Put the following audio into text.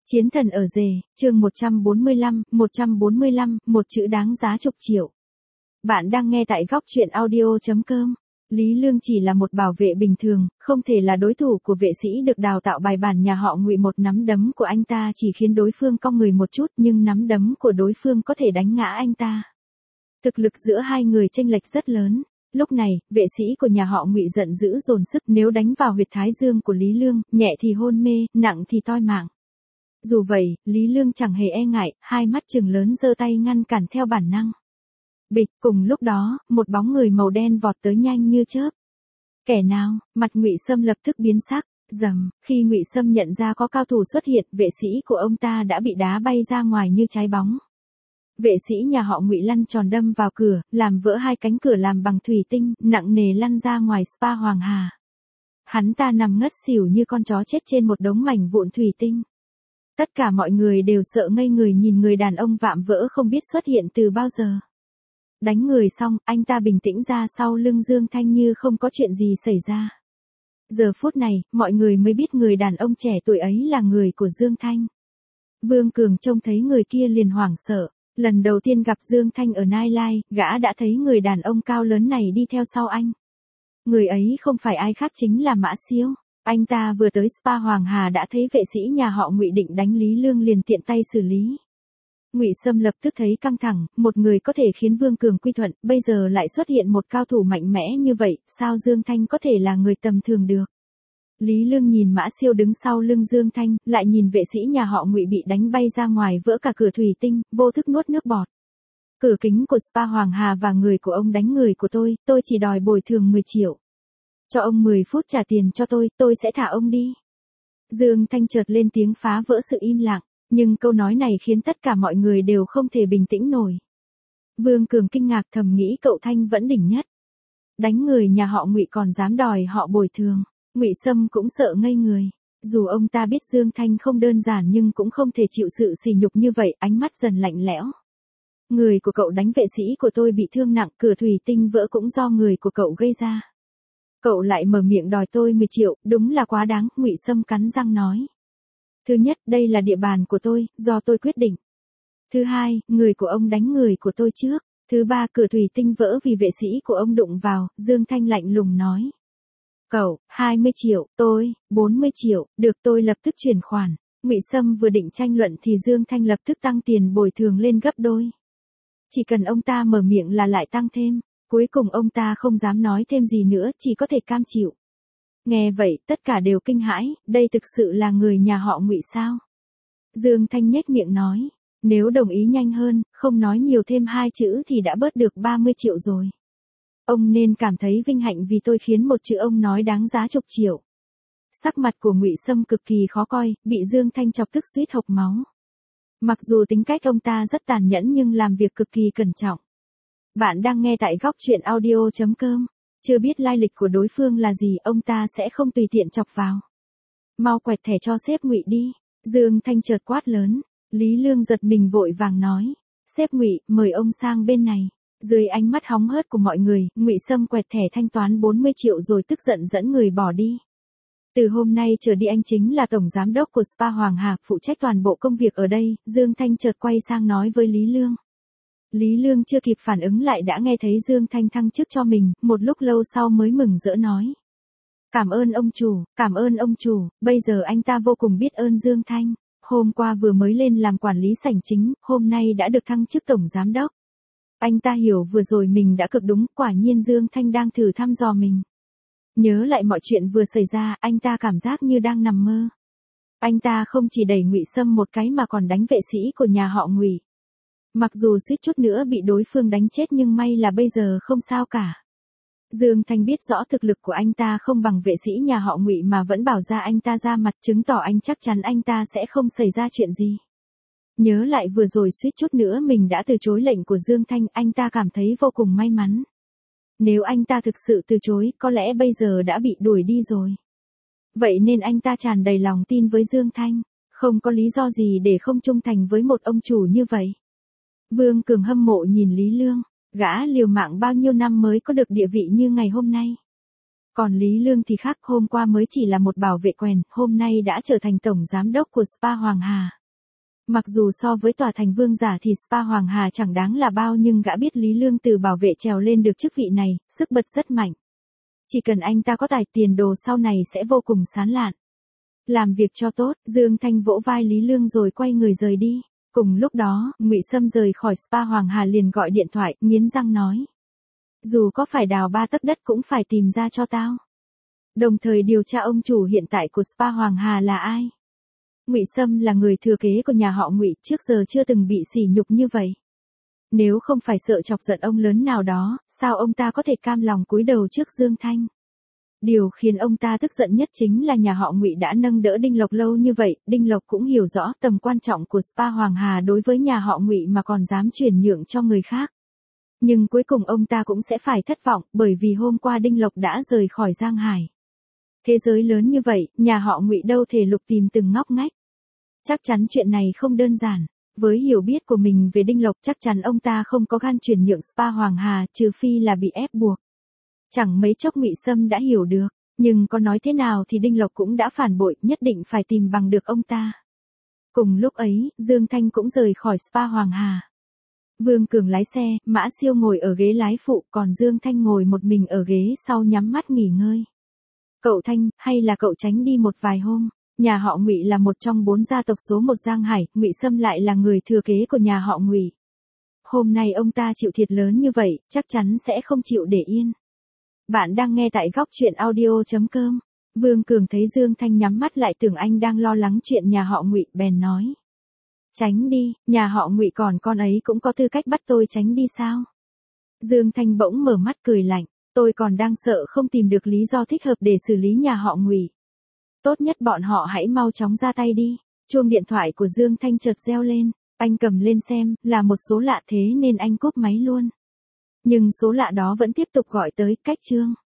Chiến thần ở rể, chương 145, một chữ đáng giá chục triệu. Bạn đang nghe tại góc truyện audio.com. Lý Lương chỉ là một bảo vệ bình thường, không thể là đối thủ của vệ sĩ được đào tạo bài bản nhà họ Ngụy. Một nắm đấm của anh ta chỉ khiến đối phương cong người một chút, nhưng nắm đấm của đối phương có thể đánh ngã anh ta. Thực lực giữa hai người chênh lệch rất lớn. Lúc này, vệ sĩ của nhà họ Ngụy giận dữ dồn sức, nếu đánh vào huyệt thái dương của Lý Lương, nhẹ thì hôn mê, nặng thì toi mạng. Dù vậy, Lý Lương chẳng hề e ngại, hai mắt trừng lớn giơ tay ngăn cản theo bản năng. Bịch, cùng lúc đó, một bóng người màu đen vọt tới nhanh như chớp. Kẻ nào? Mặt Ngụy Sâm lập tức biến sắc. Rầm, khi Ngụy Sâm nhận ra có cao thủ xuất hiện, vệ sĩ của ông ta đã bị đá bay ra ngoài như trái bóng. Vệ sĩ nhà họ Ngụy lăn tròn đâm vào cửa, làm vỡ hai cánh cửa làm bằng thủy tinh, nặng nề lăn ra ngoài spa Hoàng Hà. Hắn ta nằm ngất xỉu như con chó chết trên một đống mảnh vụn thủy tinh. Tất cả mọi người đều sợ ngây người nhìn người đàn ông vạm vỡ không biết xuất hiện từ bao giờ. Đánh người xong, anh ta bình tĩnh ra sau lưng Dương Thanh như không có chuyện gì xảy ra. Giờ phút này, mọi người mới biết người đàn ông trẻ tuổi ấy là người của Dương Thanh. Vương Cường trông thấy người kia liền hoảng sợ. Lần đầu tiên gặp Dương Thanh ở Nai Lai, gã đã thấy người đàn ông cao lớn này đi theo sau anh. Người ấy không phải ai khác chính là Mã Siêu. Anh ta vừa tới spa Hoàng Hà đã thấy vệ sĩ nhà họ Ngụy định đánh Lý Lương liền tiện tay xử lý. Ngụy Sâm lập tức thấy căng thẳng, một người có thể khiến Vương Cường quy thuận, bây giờ lại xuất hiện một cao thủ mạnh mẽ như vậy, sao Dương Thanh có thể là người tầm thường được. Lý Lương nhìn Mã Siêu đứng sau lưng Dương Thanh, lại nhìn vệ sĩ nhà họ Ngụy bị đánh bay ra ngoài vỡ cả cửa thủy tinh, vô thức nuốt nước bọt. Cửa kính của spa Hoàng Hà và người của ông đánh người của tôi chỉ đòi bồi thường 10 triệu. Cho ông 10 phút trả tiền cho tôi sẽ thả ông đi. Dương Thanh chợt lên tiếng phá vỡ sự im lặng, nhưng câu nói này khiến tất cả mọi người đều không thể bình tĩnh nổi. Vương Cường kinh ngạc thầm nghĩ cậu Thanh vẫn đỉnh nhất. Đánh người nhà họ Ngụy còn dám đòi họ bồi thường. Ngụy Sâm cũng sợ ngây người. Dù ông ta biết Dương Thanh không đơn giản nhưng cũng không thể chịu sự sỉ nhục như vậy, ánh mắt dần lạnh lẽo. Người của cậu đánh vệ sĩ của tôi bị thương nặng, cửa thủy tinh vỡ cũng do người của cậu gây ra. Cậu lại mở miệng đòi tôi 10 triệu, đúng là quá đáng, Ngụy Sâm cắn răng nói. Thứ nhất, đây là địa bàn của tôi, do tôi quyết định. Thứ hai, người của ông đánh người của tôi trước. Thứ ba, cửa thủy tinh vỡ vì vệ sĩ của ông đụng vào, Dương Thanh lạnh lùng nói. Cậu, 20 triệu, tôi, 40 triệu, được tôi lập tức chuyển khoản. Ngụy Sâm vừa định tranh luận thì Dương Thanh lập tức tăng tiền bồi thường lên gấp đôi. Chỉ cần ông ta mở miệng là lại tăng thêm. Cuối cùng ông ta không dám nói thêm gì nữa, chỉ có thể cam chịu. Nghe vậy, tất cả đều kinh hãi, đây thực sự là người nhà họ Ngụy sao? Dương Thanh nhếch miệng nói, nếu đồng ý nhanh hơn, không nói nhiều thêm 2 chữ thì đã bớt được 30 triệu rồi. Ông nên cảm thấy vinh hạnh vì tôi khiến một chữ ông nói đáng giá chục triệu. Sắc mặt của Ngụy Sâm cực kỳ khó coi, bị Dương Thanh chọc tức suýt hộc máu. Mặc dù tính cách ông ta rất tàn nhẫn nhưng làm việc cực kỳ cẩn trọng. Bạn đang nghe tại góc truyện audio.com. Chưa biết lai lịch của đối phương là gì, ông ta sẽ không tùy tiện chọc vào. Mau quẹt thẻ cho sếp Ngụy đi. Dương Thanh chợt quát lớn. Lý Lương giật mình vội vàng nói. Sếp Ngụy, mời ông sang bên này. Dưới ánh mắt hóng hớt của mọi người, Ngụy Sâm quẹt thẻ thanh toán 40 triệu rồi tức giận dẫn người bỏ đi. Từ hôm nay trở đi anh chính là tổng giám đốc của spa Hoàng Hà, phụ trách toàn bộ công việc ở đây. Dương Thanh chợt quay sang nói với Lý Lương. Lý Lương chưa kịp phản ứng lại đã nghe thấy Dương Thanh thăng chức cho mình, một lúc lâu sau mới mừng rỡ nói. Cảm ơn ông chủ, bây giờ anh ta vô cùng biết ơn Dương Thanh. Hôm qua vừa mới lên làm quản lý sảnh chính, hôm nay đã được thăng chức tổng giám đốc. Anh ta hiểu vừa rồi mình đã cực đúng, quả nhiên Dương Thanh đang thử thăm dò mình. Nhớ lại mọi chuyện vừa xảy ra, anh ta cảm giác như đang nằm mơ. Anh ta không chỉ đẩy Ngụy Sâm một cái mà còn đánh vệ sĩ của nhà họ Ngụy. Mặc dù suýt chút nữa bị đối phương đánh chết nhưng may là bây giờ không sao cả. Dương Thanh biết rõ thực lực của anh ta không bằng vệ sĩ nhà họ Ngụy mà vẫn bảo ra anh ta ra mặt, chứng tỏ anh chắc chắn anh ta sẽ không xảy ra chuyện gì. Nhớ lại vừa rồi suýt chút nữa mình đã từ chối lệnh của Dương Thanh, anh ta cảm thấy vô cùng may mắn. Nếu anh ta thực sự từ chối, có lẽ bây giờ đã bị đuổi đi rồi. Vậy nên anh ta tràn đầy lòng tin với Dương Thanh, không có lý do gì để không trung thành với một ông chủ như vậy. Vương Cường hâm mộ nhìn Lý Lương, gã liều mạng bao nhiêu năm mới có được địa vị như ngày hôm nay. Còn Lý Lương thì khác, hôm qua mới chỉ là một bảo vệ quèn, hôm nay đã trở thành tổng giám đốc của spa Hoàng Hà. Mặc dù so với tòa thành vương giả thì spa Hoàng Hà chẳng đáng là bao, nhưng gã biết Lý Lương từ bảo vệ trèo lên được chức vị này, sức bật rất mạnh. Chỉ cần anh ta có tài, tiền đồ sau này sẽ vô cùng sáng lạn. Làm việc cho tốt, Dương Thanh vỗ vai Lý Lương rồi quay người rời đi. Cùng lúc đó, Ngụy Sâm rời khỏi spa Hoàng Hà liền gọi điện thoại, nghiến răng nói. Dù có phải đào 3 tấc đất cũng phải tìm ra cho tao. Đồng thời điều tra ông chủ hiện tại của spa Hoàng Hà là ai. Ngụy Sâm là người thừa kế của nhà họ Ngụy, trước giờ chưa từng bị sỉ nhục như vậy. Nếu không phải sợ chọc giận ông lớn nào đó, sao ông ta có thể cam lòng cúi đầu trước Dương Thanh? Điều khiến ông ta tức giận nhất chính là nhà họ Ngụy đã nâng đỡ Đinh Lộc lâu như vậy, Đinh Lộc cũng hiểu rõ tầm quan trọng của spa Hoàng Hà đối với nhà họ Ngụy mà còn dám chuyển nhượng cho người khác. Nhưng cuối cùng ông ta cũng sẽ phải thất vọng, bởi vì hôm qua Đinh Lộc đã rời khỏi Giang Hải. Thế giới lớn như vậy, nhà họ Ngụy đâu thể lục tìm từng ngóc ngách. Chắc chắn chuyện này không đơn giản. Với hiểu biết của mình về Đinh Lộc, chắc chắn ông ta không có gan chuyển nhượng spa Hoàng Hà, trừ phi là bị ép buộc. Chẳng mấy chốc Ngụy Sâm đã hiểu được, nhưng có nói thế nào thì Đinh Lộc cũng đã phản bội, nhất định phải tìm bằng được ông ta. Cùng lúc ấy, Dương Thanh cũng rời khỏi spa Hoàng Hà. Vương Cường lái xe, Mã Siêu ngồi ở ghế lái phụ, còn Dương Thanh ngồi một mình ở ghế sau nhắm mắt nghỉ ngơi. Cậu Thanh, hay là cậu tránh đi một vài hôm? Nhà họ Ngụy là một trong 4 gia tộc số 1 Giang Hải, Ngụy Sâm lại là người thừa kế của nhà họ Ngụy. Hôm nay ông ta chịu thiệt lớn như vậy, chắc chắn sẽ không chịu để yên. Bạn đang nghe tại góc truyện audio.com. Vương Cường thấy Dương Thanh nhắm mắt lại tưởng anh đang lo lắng chuyện nhà họ Ngụy, bèn nói. Tránh đi, nhà họ Ngụy còn con ấy cũng có tư cách bắt tôi tránh đi sao? Dương Thanh bỗng mở mắt cười lạnh, tôi còn đang sợ không tìm được lý do thích hợp để xử lý nhà họ Ngụy. Tốt nhất bọn họ hãy mau chóng ra tay đi. Chuông điện thoại của Dương Thanh chợt reo lên, anh cầm lên xem, là một số lạ thế nên anh cúp máy luôn. Nhưng số lạ đó vẫn tiếp tục gọi tới, cách Trương.